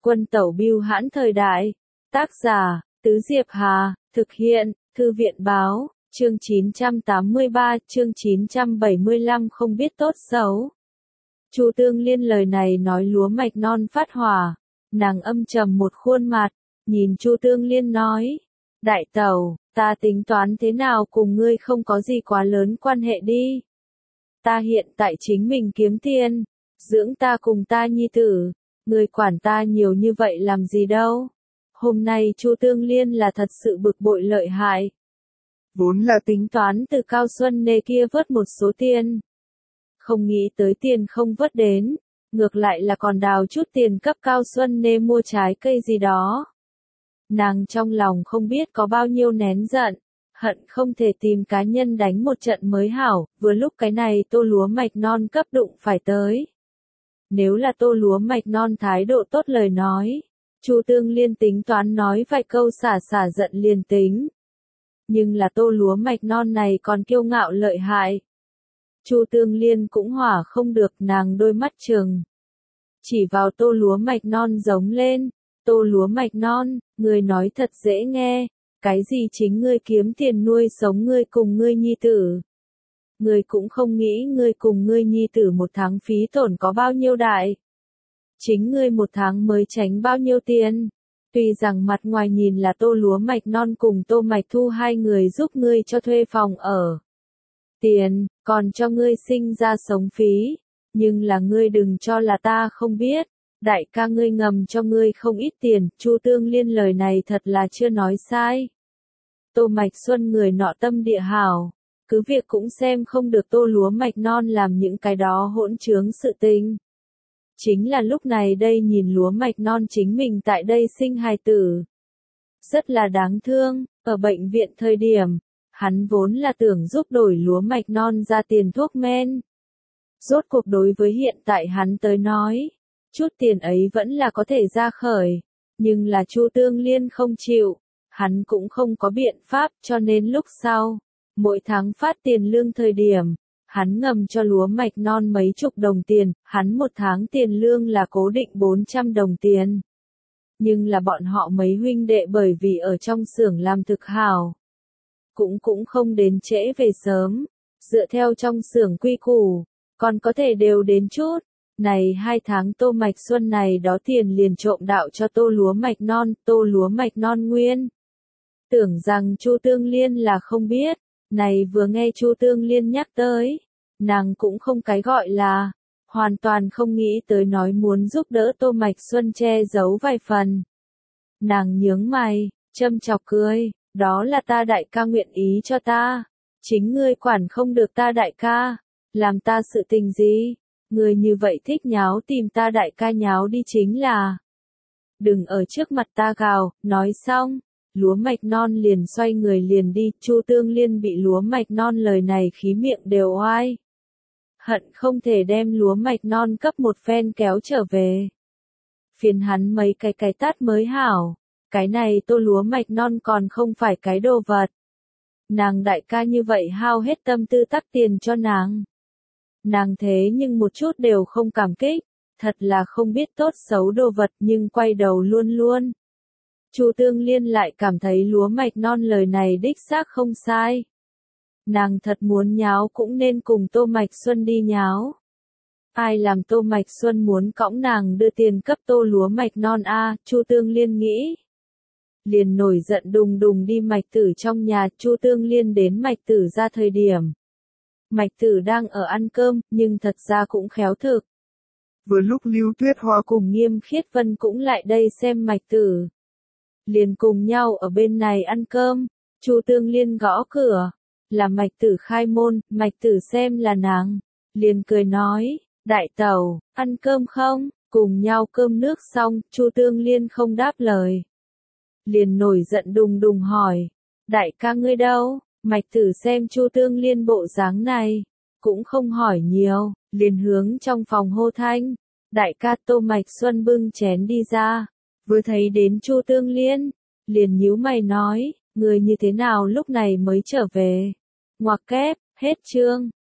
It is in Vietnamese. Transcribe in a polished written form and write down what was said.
Quân tẩu bưu hãn thời đại. Tác giả, Tứ Diệp Hà, thực hiện, Thư viện báo, chương 983, chương 975 không biết tốt xấu. Chu Tương Liên lời này nói lúa mạch non phát hỏa, nàng âm trầm một khuôn mặt, nhìn Chu Tương Liên nói, đại tẩu, ta tính toán thế nào cùng ngươi không có gì quá lớn quan hệ đi. Ta hiện tại chính mình kiếm tiền, dưỡng ta cùng ta nhi tử, ngươi quản ta nhiều như vậy làm gì đâu. Hôm nay Chu Tương Liên là thật sự bực bội lợi hại. Vốn là tính toán từ Cao Xuân Nê kia vớt một số tiền. Không nghĩ tới tiền không vớt đến, ngược lại là còn đào chút tiền cấp Cao Xuân Nê mua trái cây gì đó. Nàng trong lòng không biết có bao nhiêu nén giận, hận không thể tìm cá nhân đánh một trận mới hảo, vừa lúc cái này tô lúa mạch non cấp đụng phải tới. Nếu là tô lúa mạch non thái độ tốt lời nói, Chu Tương Liên tính toán nói vài câu xả giận liền tính. Nhưng là tô lúa mạch non này còn kiêu ngạo lợi hại. Chu Tương Liên cũng hỏa không được, nàng đôi mắt trừng. Chỉ vào tô lúa mạch non giống lên, tô lúa mạch non, ngươi nói thật dễ nghe, cái gì chính ngươi kiếm tiền nuôi sống ngươi cùng ngươi nhi tử. Ngươi cũng không nghĩ ngươi cùng ngươi nhi tử một tháng phí tổn có bao nhiêu đại. Chính ngươi một tháng mới tránh bao nhiêu tiền. Tuy rằng mặt ngoài nhìn là tô lúa mạch non cùng tô mạch thu hai người giúp ngươi cho thuê phòng ở. Tiền, còn cho ngươi sinh ra sống phí. Nhưng là ngươi đừng cho là ta không biết. Đại ca ngươi ngầm cho ngươi không ít tiền. Chu Tương Liên lời này thật là chưa nói sai. Tô Mạch Xuân người nọ tâm địa hảo. Cứ việc cũng xem không được tô lúa mạch non làm những cái đó hỗn trướng sự tình. Chính là lúc này đây nhìn lúa mạch non chính mình tại đây sinh hài tử. Rất là đáng thương, ở bệnh viện thời điểm, hắn vốn là tưởng giúp đổi lúa mạch non ra tiền thuốc men. Rốt cuộc đối với hiện tại hắn tới nói, chút tiền ấy vẫn là có thể ra khởi, nhưng là Chu Tương Liên không chịu, hắn cũng không có biện pháp cho nên lúc sau, mỗi tháng phát tiền lương thời điểm. Hắn ngầm cho lúa mạch non mấy chục đồng tiền, hắn một tháng tiền lương là cố định 400 đồng tiền. Nhưng là bọn họ mấy huynh đệ bởi vì ở trong xưởng làm thực hào. Cũng không đến trễ về sớm, dựa theo trong xưởng quy củ, còn có thể đều đến chút. Này 2 tháng tô mạch xuân này đó tiền liền trộm đạo cho tô lúa mạch non nguyên. Tưởng rằng Chu Tương Liên là không biết. Này vừa nghe Chu Tương Liên nhắc tới, nàng cũng không cái gọi là, hoàn toàn không nghĩ tới nói muốn giúp đỡ Tô Mạch Xuân che giấu vài phần. Nàng nhướng mày, châm chọc cười, đó là ta đại ca nguyện ý cho ta, chính ngươi quản không được ta đại ca, làm ta sự tình gì, ngươi như vậy thích nháo tìm ta đại ca nháo đi chính là. Đừng ở trước mặt ta gào, nói xong. Lúa mạch non liền xoay người liền đi, Chu Tương Liên bị lúa mạch non lời này khí miệng đều oai. Hận không thể đem lúa mạch non cấp một phen kéo trở về. Phiền hắn mấy cái tát mới hảo, cái này tô lúa mạch non còn không phải cái đồ vật. Nàng đại ca như vậy hao hết tâm tư tắc tiền cho nàng. Nàng thế nhưng một chút đều không cảm kích, thật là không biết tốt xấu đồ vật nhưng quay đầu luôn luôn. Chu Tương Liên lại cảm thấy lúa mạch non lời này đích xác không sai. Nàng thật muốn nháo cũng nên cùng Tô Mạch Xuân đi nháo. Ai làm Tô Mạch Xuân muốn cõng nàng đưa tiền cấp tô lúa mạch non a? Chu Tương Liên nghĩ. Liền nổi giận đùng đùng đi Mạch Tử trong nhà, Chu Tương Liên đến Mạch Tử ra thời điểm. Mạch Tử đang ở ăn cơm, nhưng thật ra cũng khéo thực. Vừa lúc Lưu Tuyết Hoa cùng Nghiêm Khiết Vân cũng lại đây xem Mạch Tử. Liền cùng nhau ở bên này ăn cơm, Chu Tương Liên gõ cửa, là Mạch Tử khai môn, Mạch Tử xem là nàng, liền cười nói, đại tẩu, ăn cơm không, cùng nhau cơm nước xong, Chu Tương Liên không đáp lời. Liền nổi giận đùng đùng hỏi, đại ca ngươi đâu, Mạch Tử xem Chu Tương Liên bộ dáng này, cũng không hỏi nhiều, liền hướng trong phòng hô thanh, đại ca. Tô Mạch Xuân bưng chén đi ra. Vừa thấy đến Chu Tương Liên, liền nhíu mày nói, người như thế nào lúc này mới trở về. Ngoặc kép, hết chương.